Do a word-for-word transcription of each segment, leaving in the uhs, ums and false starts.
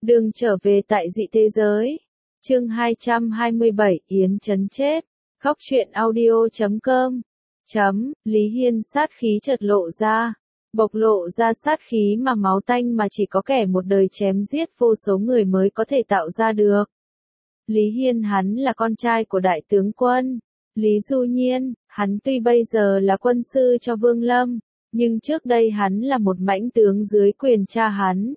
Đường trở về tại dị thế giới. Chương hai trăm hai mươi bảy Yến Chấn chết. Góc truyện audio chấm com. Chấm, Lý Hiên sát khí chợt lộ ra. Bộc lộ ra sát khí mà máu tanh mà chỉ có kẻ một đời chém giết vô số người mới có thể tạo ra được. Lý Hiên hắn là con trai của đại tướng quân Lý Du Nhiên, hắn tuy bây giờ là quân sư cho Vương Lâm, nhưng trước đây hắn là một mãnh tướng dưới quyền cha hắn.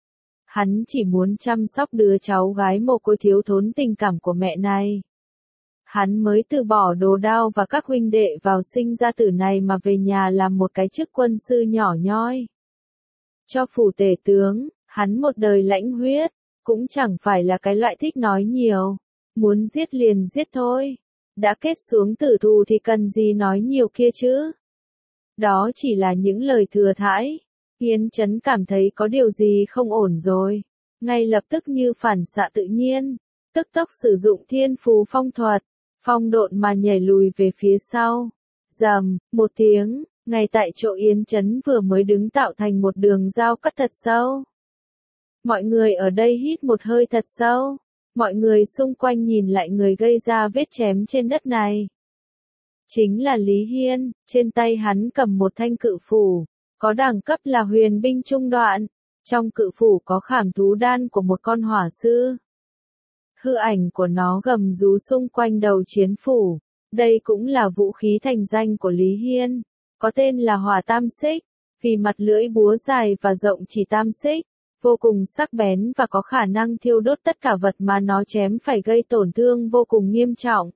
Hắn chỉ muốn chăm sóc đứa cháu gái mồ côi thiếu thốn tình cảm của mẹ này. Hắn mới từ bỏ đồ đao và các huynh đệ vào sinh ra tử này mà về nhà làm một cái chức quân sư nhỏ nhoi. Cho phủ tể tướng, hắn một đời lãnh huyết, cũng chẳng phải là cái loại thích nói nhiều, muốn giết liền giết thôi. Đã kết xuống tử thù thì cần gì nói nhiều kia chứ. Đó chỉ là những lời thừa thãi. Yến Chấn cảm thấy có điều gì không ổn rồi. Ngay lập tức như phản xạ tự nhiên, tức tốc sử dụng thiên phù phong thuật, phong độn mà nhảy lùi về phía sau. Rầm, một tiếng, ngay tại chỗ Yến Chấn vừa mới đứng tạo thành một đường dao cắt thật sâu. Mọi người ở đây hít một hơi thật sâu. Mọi người xung quanh nhìn lại người gây ra vết chém trên đất này. Chính là Lý Hiên, trên tay hắn cầm một thanh cự phủ, có đẳng cấp là huyền binh trung đoạn. Trong cự phủ có khảm thú đan của một con hỏa sư. Hư ảnh của nó gầm rú xung quanh đầu chiến phủ. Đây cũng là vũ khí thành danh của Lý Hiên, có tên là hỏa tam xích, vì mặt lưỡi búa dài và rộng chỉ tam xích. Vô cùng sắc bén và có khả năng thiêu đốt tất cả vật mà nó chém phải gây tổn thương vô cùng nghiêm trọng.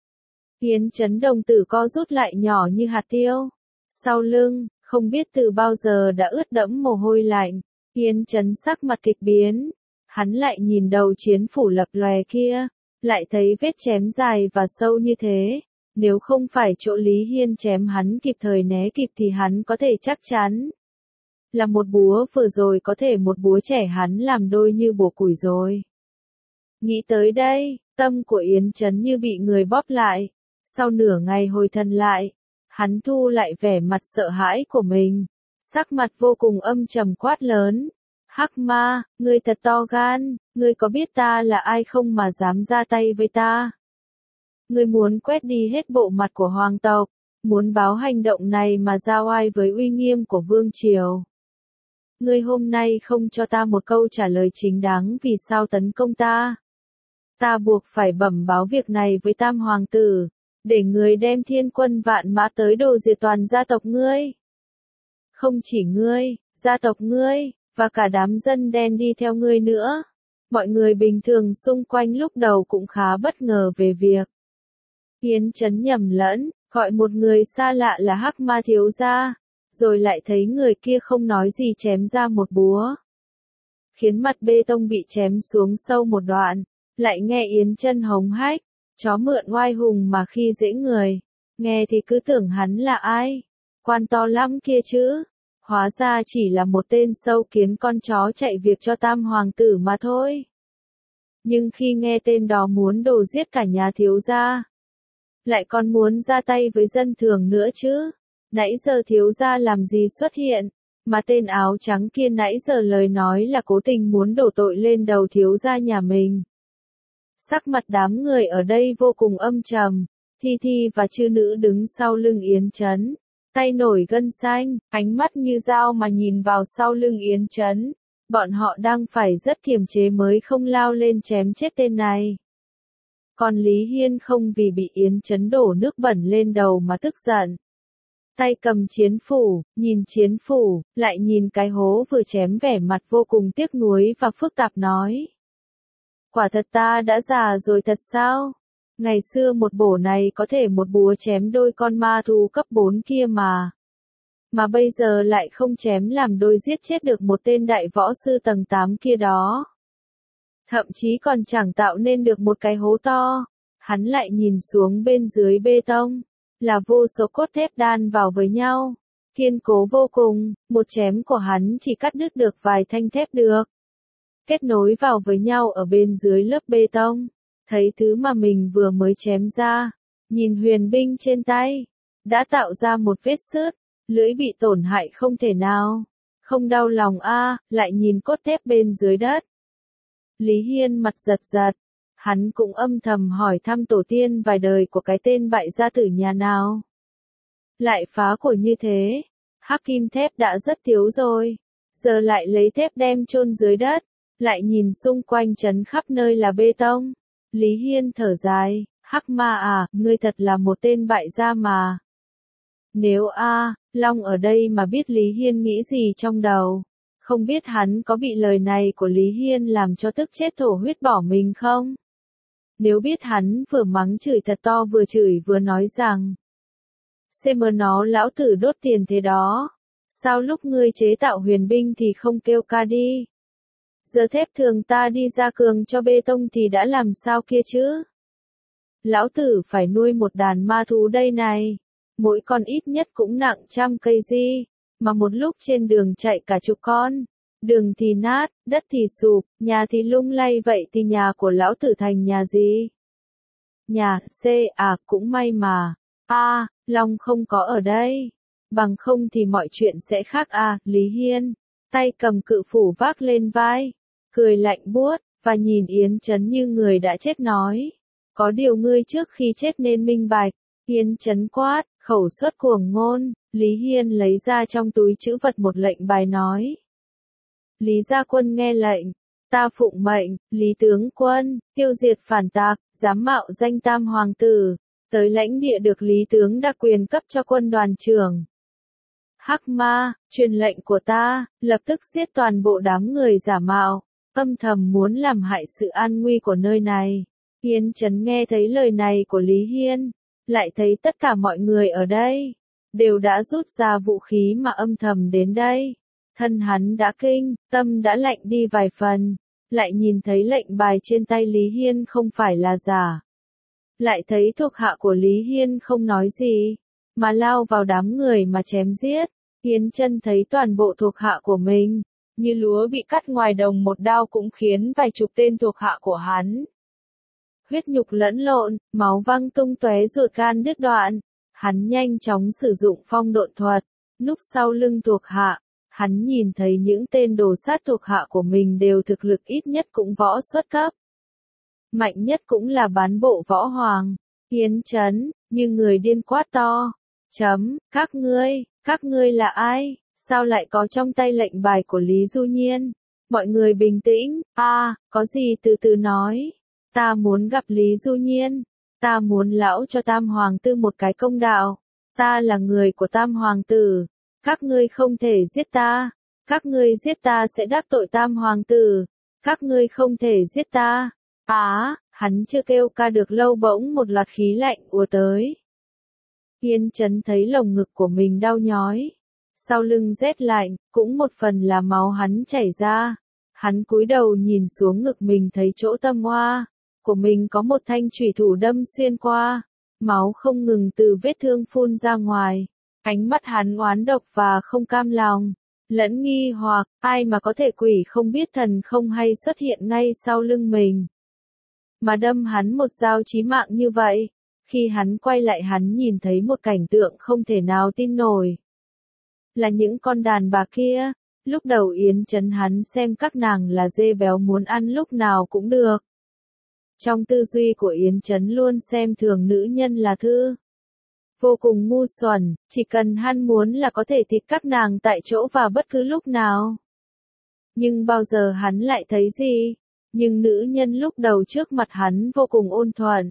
Yến Chấn đồng tử co rút lại nhỏ như hạt tiêu. Sau lưng, không biết từ bao giờ đã ướt đẫm mồ hôi lạnh. Yến Chấn sắc mặt kịch biến. Hắn lại nhìn đầu chiến phủ lập lòe kia, lại thấy vết chém dài và sâu như thế. Nếu không phải chỗ Lý Hiên chém hắn kịp thời né kịp thì hắn có thể chắc chắn là một búa vừa rồi có thể một búa trẻ hắn làm đôi như bổ củi rồi. Nghĩ tới đây, tâm của Yến Chấn như bị người bóp lại. Sau nửa ngày hồi thần lại, hắn thu lại vẻ mặt sợ hãi của mình. Sắc mặt vô cùng âm trầm quát lớn. Hắc ma, ngươi thật to gan, ngươi có biết ta là ai không mà dám ra tay với ta? Ngươi muốn quét đi hết bộ mặt của hoàng tộc, muốn báo hành động này mà ra oai với uy nghiêm của vương triều. Ngươi hôm nay không cho ta một câu trả lời chính đáng vì sao tấn công ta. Ta buộc phải bẩm báo việc này với tam hoàng tử, để người đem thiên quân vạn mã tới đồ diệt toàn gia tộc ngươi. Không chỉ ngươi, gia tộc ngươi, và cả đám dân đen đi theo ngươi nữa. Mọi người bình thường xung quanh lúc đầu cũng khá bất ngờ về việc Yến Chấn nhầm lẫn, gọi một người xa lạ là Hắc Ma thiếu gia. Rồi lại thấy người kia không nói gì chém ra một búa, khiến mặt bê tông bị chém xuống sâu một đoạn. Lại nghe Yến Chân hống hách, chó mượn oai hùng mà khi dễ người, nghe thì cứ tưởng hắn là ai, quan to lắm kia chứ, hóa ra chỉ là một tên sâu kiến con chó chạy việc cho tam hoàng tử mà thôi. Nhưng khi nghe tên đó muốn đổ giết cả nhà thiếu gia, lại còn muốn ra tay với dân thường nữa chứ. Nãy giờ thiếu gia làm gì xuất hiện, mà tên áo trắng kia nãy giờ lời nói là cố tình muốn đổ tội lên đầu thiếu gia nhà mình. Sắc mặt đám người ở đây vô cùng âm trầm, Thi Thi và chư nữ đứng sau lưng Yến Chấn, tay nổi gân xanh, ánh mắt như dao mà nhìn vào sau lưng Yến Chấn. Bọn họ đang phải rất kiềm chế mới không lao lên chém chết tên này. Còn Lý Hiên không vì bị Yến Chấn đổ nước bẩn lên đầu mà tức giận. Tay cầm chiến phủ, nhìn chiến phủ, lại nhìn cái hố vừa chém vẻ mặt vô cùng tiếc nuối và phức tạp nói. Quả thật ta đã già rồi thật sao? Ngày xưa một bổ này có thể một búa chém đôi con ma thú cấp bốn kia mà. Mà bây giờ lại không chém làm đôi giết chết được một tên đại võ sư tầng tám kia đó. Thậm chí còn chẳng tạo nên được một cái hố to. Hắn lại nhìn xuống bên dưới bê tông. Là vô số cốt thép đan vào với nhau, kiên cố vô cùng, một chém của hắn chỉ cắt đứt được vài thanh thép được. Kết nối vào với nhau ở bên dưới lớp bê tông, thấy thứ mà mình vừa mới chém ra, nhìn huyền binh trên tay, đã tạo ra một vết xước, lưỡi bị tổn hại không thể nào, không đau lòng a, lại nhìn cốt thép bên dưới đất. Lý Hiên mặt giật giật. Hắn cũng âm thầm hỏi thăm tổ tiên vài đời của cái tên bại gia tử nhà nào. Lại phá của như thế, hắc kim thép đã rất thiếu rồi, giờ lại lấy thép đem chôn dưới đất, lại nhìn xung quanh trấn khắp nơi là bê tông. Lý Hiên thở dài, hắc ma à, ngươi thật là một tên bại gia mà. Nếu a Long ở đây mà biết Lý Hiên nghĩ gì trong đầu, không biết hắn có bị lời này của Lý Hiên làm cho tức chết thổ huyết bỏ mình không? Nếu biết hắn vừa mắng chửi thật to vừa chửi vừa nói rằng xem mờ nó lão tử đốt tiền thế đó, sao lúc ngươi chế tạo huyền binh thì không kêu ca đi? Giờ thép thường ta đi ra cường cho bê tông thì đã làm sao kia chứ? Lão tử phải nuôi một đàn ma thú đây này, mỗi con ít nhất cũng nặng trăm cây di, mà một lúc trên đường chạy cả chục con, đường thì nát, đất thì sụp, nhà thì lung lay, vậy thì nhà của lão tử thành nhà gì? Nhà C à, cũng may mà a Long không có ở đây, bằng không thì mọi chuyện sẽ khác à. Lý Hiên tay cầm cự phủ vác lên vai, cười lạnh buốt và nhìn Yến Chấn như người đã chết nói, có điều ngươi trước khi chết nên minh bạch. Yến Chấn quát, khẩu xuất cuồng ngôn. Lý Hiên lấy ra trong túi trữ vật một lệnh bài nói, Lý gia quân nghe lệnh, ta phụng mệnh. Lý tướng quân, tiêu diệt phản tặc, dám mạo danh tam hoàng tử, tới lãnh địa được Lý tướng đặc quyền cấp cho quân đoàn trưởng. Hắc ma, truyền lệnh của ta, lập tức giết toàn bộ đám người giả mạo, âm thầm muốn làm hại sự an nguy của nơi này. Yến Chấn nghe thấy lời này của Lý Hiên, lại thấy tất cả mọi người ở đây đều đã rút ra vũ khí mà âm thầm đến đây. Thân hắn đã kinh, tâm đã lạnh đi vài phần, lại nhìn thấy lệnh bài trên tay Lý Hiên không phải là giả. Lại thấy thuộc hạ của Lý Hiên không nói gì, mà lao vào đám người mà chém giết. Yến Chân thấy toàn bộ thuộc hạ của mình, như lúa bị cắt ngoài đồng một đao cũng khiến vài chục tên thuộc hạ của hắn huyết nhục lẫn lộn, máu văng tung tóe, ruột gan đứt đoạn. Hắn nhanh chóng sử dụng phong độn thuật, núp sau lưng thuộc hạ. Hắn nhìn thấy những tên đồ sát thuộc hạ của mình đều thực lực ít nhất cũng võ xuất cấp, mạnh nhất cũng là bán bộ võ hoàng. Yến Chấn như người điên quát to, chấm, các ngươi, các ngươi là ai? Sao lại có trong tay lệnh bài của Lý Du Nhiên? Mọi người bình tĩnh, a à, có gì từ từ nói. Ta muốn gặp Lý Du Nhiên, ta muốn lão cho Tam Hoàng tử một cái công đạo. Ta là người của Tam Hoàng tử, các ngươi không thể giết ta. Các ngươi giết ta sẽ đắc tội Tam Hoàng tử. Các ngươi không thể giết ta. Á, à, hắn chưa kêu ca được lâu bỗng một loạt khí lạnh ùa tới. Yến Chấn thấy lồng ngực của mình đau nhói, sau lưng rét lạnh, cũng một phần là máu hắn chảy ra. Hắn cúi đầu nhìn xuống ngực mình thấy chỗ tâm hoa của mình có một thanh chủy thủ đâm xuyên qua, máu không ngừng từ vết thương phun ra ngoài. Ánh mắt hắn oán độc và không cam lòng, lẫn nghi hoặc, ai mà có thể quỷ không biết thần không hay xuất hiện ngay sau lưng mình, mà đâm hắn một dao chí mạng như vậy. Khi hắn quay lại hắn nhìn thấy một cảnh tượng không thể nào tin nổi. Là những con đàn bà kia, lúc đầu Yến Chấn hắn xem các nàng là dê béo muốn ăn lúc nào cũng được. Trong tư duy của Yến Chấn luôn xem thường nữ nhân là thứ vô cùng ngu xuẩn, chỉ cần hắn muốn là có thể thịt các nàng tại chỗ vào bất cứ lúc nào. Nhưng bao giờ hắn lại thấy gì? Nhưng nữ nhân lúc đầu trước mặt hắn vô cùng ôn thuận.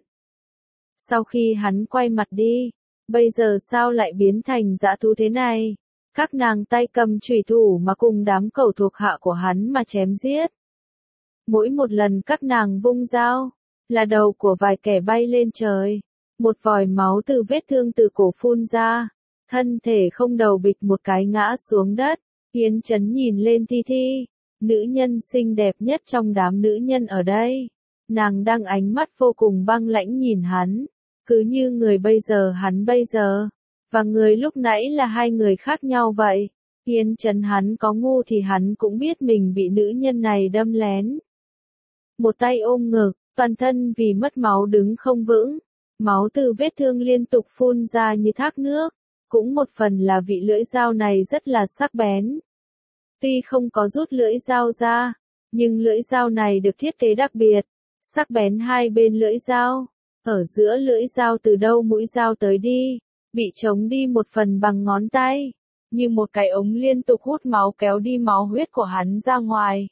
Sau khi hắn quay mặt đi, bây giờ sao lại biến thành dã thú thế này? Các nàng tay cầm chủy thủ mà cùng đám cẩu thuộc hạ của hắn mà chém giết. Mỗi một lần các nàng vung dao, là đầu của vài kẻ bay lên trời. Một vòi máu từ vết thương từ cổ phun ra, thân thể không đầu bịch một cái ngã xuống đất. Yến Chấn nhìn lên Thi Thi, nữ nhân xinh đẹp nhất trong đám nữ nhân ở đây. Nàng đang ánh mắt vô cùng băng lãnh nhìn hắn, cứ như người bây giờ hắn bây giờ, và người lúc nãy là hai người khác nhau vậy. Yến Chấn hắn có ngu thì hắn cũng biết mình bị nữ nhân này đâm lén. Một tay ôm ngực, toàn thân vì mất máu đứng không vững. Máu từ vết thương liên tục phun ra như thác nước, cũng một phần là vị lưỡi dao này rất là sắc bén. Tuy không có rút lưỡi dao ra, Nhưng lưỡi dao này được thiết kế đặc biệt, sắc bén hai bên lưỡi dao. Ở giữa lưỡi dao từ đâu mũi dao tới đi, bị chống đi một phần bằng ngón tay, như một cái ống liên tục hút máu kéo đi máu huyết của hắn ra ngoài.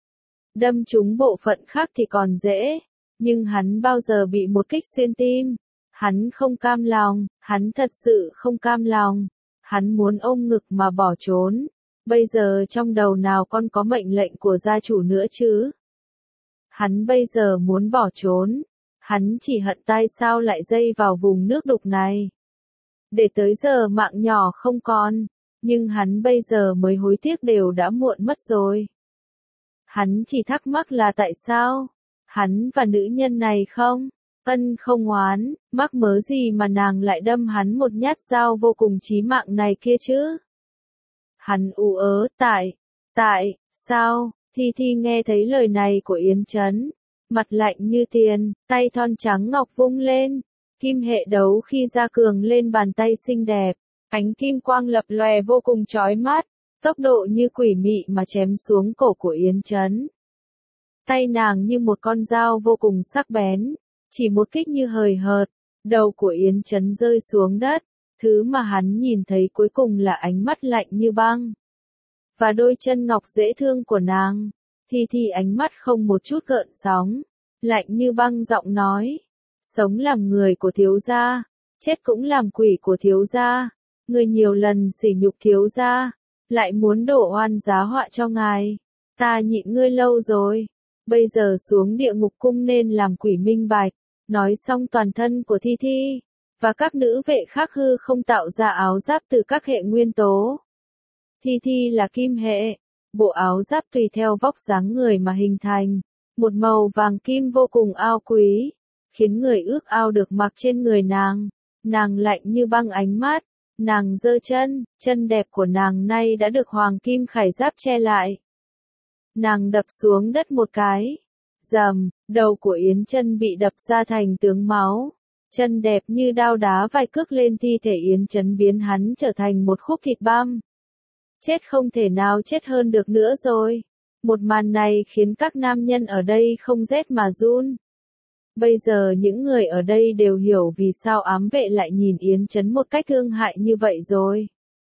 Đâm trúng bộ phận khác thì còn dễ, nhưng hắn bao giờ bị một kích xuyên tim. Hắn không cam lòng, hắn thật sự không cam lòng. Hắn muốn ôm ngực mà bỏ trốn. Bây giờ trong đầu nào con có mệnh lệnh của gia chủ nữa chứ? Hắn bây giờ muốn bỏ trốn. Hắn chỉ hận tại sao lại dây vào vùng nước đục này. Để tới giờ mạng nhỏ không còn, nhưng hắn bây giờ mới hối tiếc đều đã muộn mất rồi. Hắn chỉ thắc mắc là tại sao, hắn và nữ nhân này không, ân không oán, mắc mớ gì mà nàng lại đâm hắn một nhát dao vô cùng chí mạng này kia chứ. Hắn ú ớ, tại, tại, sao, Thi Thi nghe thấy lời này của Yến Chấn, mặt lạnh như tiền, tay thon trắng ngọc vung lên, kim hệ đấu khi ra cường lên bàn tay xinh đẹp, ánh kim quang lập lòe vô cùng chói mắt, tốc độ như quỷ mị mà chém xuống cổ của Yến Chấn. Tay nàng như một con dao vô cùng sắc bén, chỉ một kích như hời hợt, đầu của Yến Chấn rơi xuống đất, thứ mà hắn nhìn thấy cuối cùng là ánh mắt lạnh như băng. Và đôi chân ngọc dễ thương của nàng, Thi Thi ánh mắt không một chút gợn sóng, lạnh như băng giọng nói, sống làm người của thiếu gia, chết cũng làm quỷ của thiếu gia, người nhiều lần sỉ nhục thiếu gia, lại muốn đổ oan giá họa cho ngài, ta nhịn ngươi lâu rồi, bây giờ xuống địa ngục cung nên làm quỷ minh bạch. Nói xong toàn thân của Thi Thi, và các nữ vệ khác hư không tạo ra áo giáp từ các hệ nguyên tố. Thi Thi là kim hệ, bộ áo giáp tùy theo vóc dáng người mà hình thành, một màu vàng kim vô cùng ao quý, khiến người ước ao được mặc trên người nàng. Nàng lạnh như băng ánh mắt, nàng giơ chân, chân đẹp của nàng nay đã được hoàng kim khải giáp che lại. Nàng đập xuống đất một cái. Dầm, đầu của Yến Chân bị đập ra thành tướng máu. Chân đẹp như đao đá vài cước lên thi thể Yến Chấn biến hắn trở thành một khúc thịt băm. Chết không thể nào chết hơn được nữa rồi. Một màn này khiến các nam nhân ở đây không rét mà run. Bây giờ những người ở đây đều hiểu vì sao ám vệ lại nhìn Yến Chấn một cách thương hại như vậy rồi.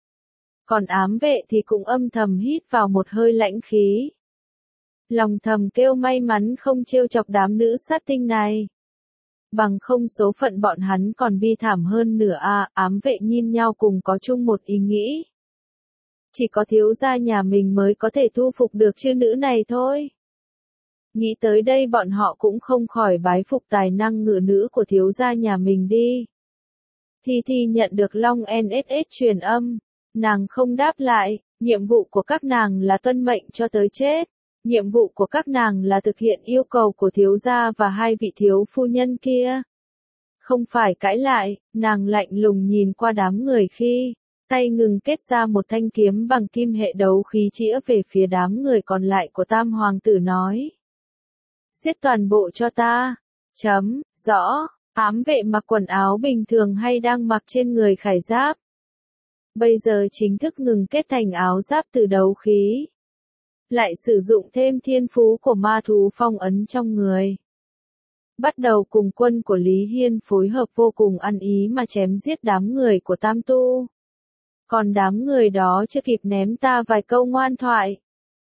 Còn ám vệ thì cũng âm thầm hít vào một hơi lãnh khí. Lòng thầm kêu may mắn không trêu chọc đám nữ sát tinh này. Bằng không số phận bọn hắn còn bi thảm hơn nửa a. Ám vệ nhìn nhau cùng có chung một ý nghĩ. Chỉ có thiếu gia nhà mình mới có thể thu phục được chư nữ này thôi. Nghĩ tới đây bọn họ cũng không khỏi bái phục tài năng ngự nữ của thiếu gia nhà mình đi. Thi Thi nhận được Long en ét ét truyền âm. Nàng không đáp lại, nhiệm vụ của các nàng là tuân mệnh cho tới chết. Nhiệm vụ của các nàng là thực hiện yêu cầu của thiếu gia và hai vị thiếu phu nhân kia. Không phải cãi lại, nàng lạnh lùng nhìn qua đám người khi, tay ngừng kết ra một thanh kiếm bằng kim hệ đấu khí chĩa về phía đám người còn lại của Tam Hoàng tử nói. Giết toàn bộ cho ta. Chấm, rõ, ám vệ mặc quần áo bình thường hay đang mặc trên người khải giáp. Bây giờ chính thức ngừng kết thành áo giáp từ đấu khí. Lại sử dụng thêm thiên phú của ma thú phong ấn trong người. Bắt đầu cùng quân của Lý Hiên phối hợp vô cùng ăn ý mà chém giết đám người của Tam Tu. Còn đám người đó chưa kịp ném ta vài câu ngoan thoại.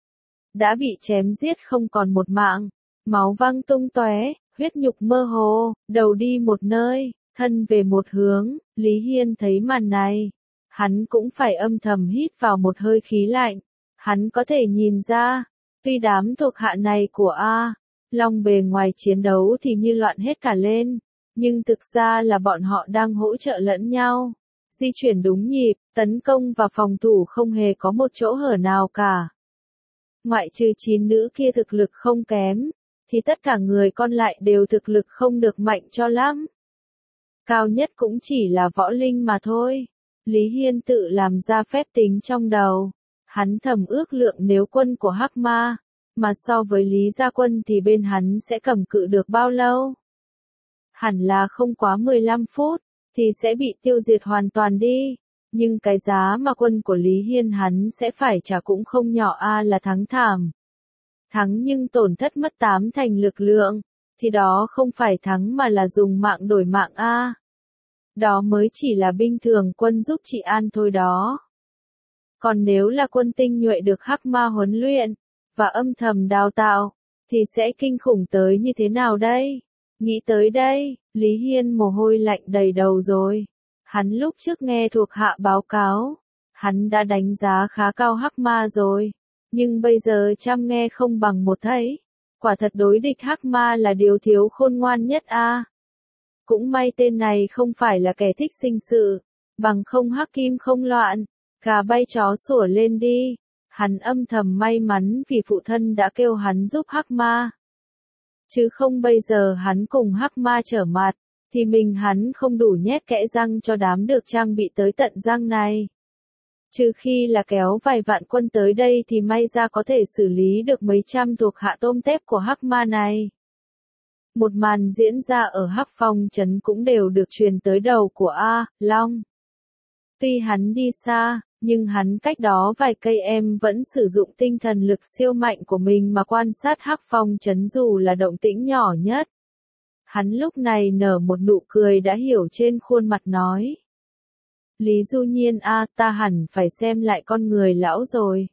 Đã bị chém giết không còn một mạng, máu văng tung tóe, huyết nhục mơ hồ, đầu đi một nơi, thân về một hướng. Lý Hiên thấy màn này, hắn cũng phải âm thầm hít vào một hơi khí lạnh. Hắn có thể nhìn ra, tuy đám thuộc hạ này của A, Long bề ngoài chiến đấu thì như loạn hết cả lên, nhưng thực ra là bọn họ đang hỗ trợ lẫn nhau, di chuyển đúng nhịp, tấn công và phòng thủ không hề có một chỗ hở nào cả. Ngoại trừ chín nữ kia thực lực không kém, thì tất cả người còn lại đều thực lực không được mạnh cho lắm. Cao nhất cũng chỉ là võ linh mà thôi. Lý Hiên tự làm ra phép tính trong đầu. Hắn thầm ước lượng nếu quân của Hắc Ma, mà so với Lý Gia Quân thì bên hắn sẽ cầm cự được bao lâu? Hẳn là không quá mười lăm phút, thì sẽ bị tiêu diệt hoàn toàn đi. Nhưng cái giá mà quân của Lý Hiên hắn sẽ phải trả cũng không nhỏ a là thắng thảm. thắng nhưng tổn thất mất tám thành lực lượng, thì đó không phải thắng mà là dùng mạng đổi mạng a. Đó mới chỉ là binh thường quân giúp trị an thôi đó. Còn nếu là quân tinh nhuệ được Hắc Ma huấn luyện, và âm thầm đào tạo, thì sẽ kinh khủng tới như thế nào đây? Nghĩ tới đây, Lý Hiên mồ hôi lạnh đầy đầu rồi. Hắn lúc trước nghe thuộc hạ báo cáo, hắn đã đánh giá khá cao Hắc Ma rồi, nhưng bây giờ chăm nghe không bằng một thấy. Quả thật đối địch Hắc Ma là điều thiếu khôn ngoan nhất a. Cũng may tên này không phải là kẻ thích sinh sự, bằng không Hắc Kim không loạn, gà bay chó sủa lên đi. Hắn âm thầm may mắn vì phụ thân đã kêu hắn giúp Hắc Ma. Chứ không bây giờ hắn cùng Hắc Ma trở mặt, thì mình hắn không đủ nhét kẽ răng cho đám được trang bị tới tận răng này. Trừ khi là kéo vài vạn quân tới đây thì may ra có thể xử lý được mấy trăm thuộc hạ tôm tép của Hắc Ma này. Một màn diễn ra ở Hắc Phong trấn cũng đều được truyền tới đầu của A Long. Tuy hắn đi xa, nhưng hắn cách đó vài cây em vẫn sử dụng tinh thần lực siêu mạnh của mình mà quan sát Hắc Phong trấn dù là động tĩnh nhỏ nhất. Hắn lúc này nở một nụ cười đã hiểu trên khuôn mặt nói. Lý Du Nhiên a, ta hẳn phải xem lại con người lão rồi.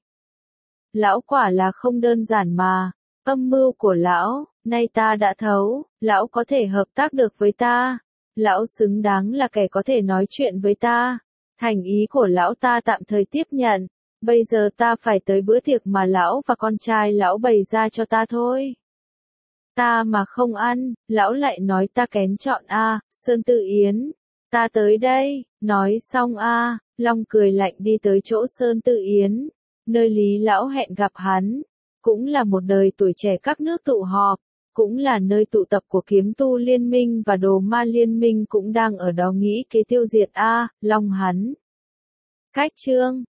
Lão quả là không đơn giản mà, âm mưu của lão, nay ta đã thấu, lão có thể hợp tác được với ta. Lão xứng đáng là kẻ có thể nói chuyện với ta. Thành ý của lão ta tạm thời tiếp nhận, bây giờ ta phải tới bữa tiệc mà lão và con trai lão bày ra cho ta thôi. Ta mà không ăn, lão lại nói ta kén chọn a, Sơn Tự Yến. Ta tới đây, nói xong a, Long cười lạnh đi tới chỗ Sơn Tự Yến, nơi Lý lão hẹn gặp hắn, cũng là một đời tuổi trẻ các nước tụ họp, cũng là nơi tụ tập của kiếm tu liên minh và đồ ma liên minh cũng đang ở đó nghĩ kế tiêu diệt a, Long hắn. Cách chương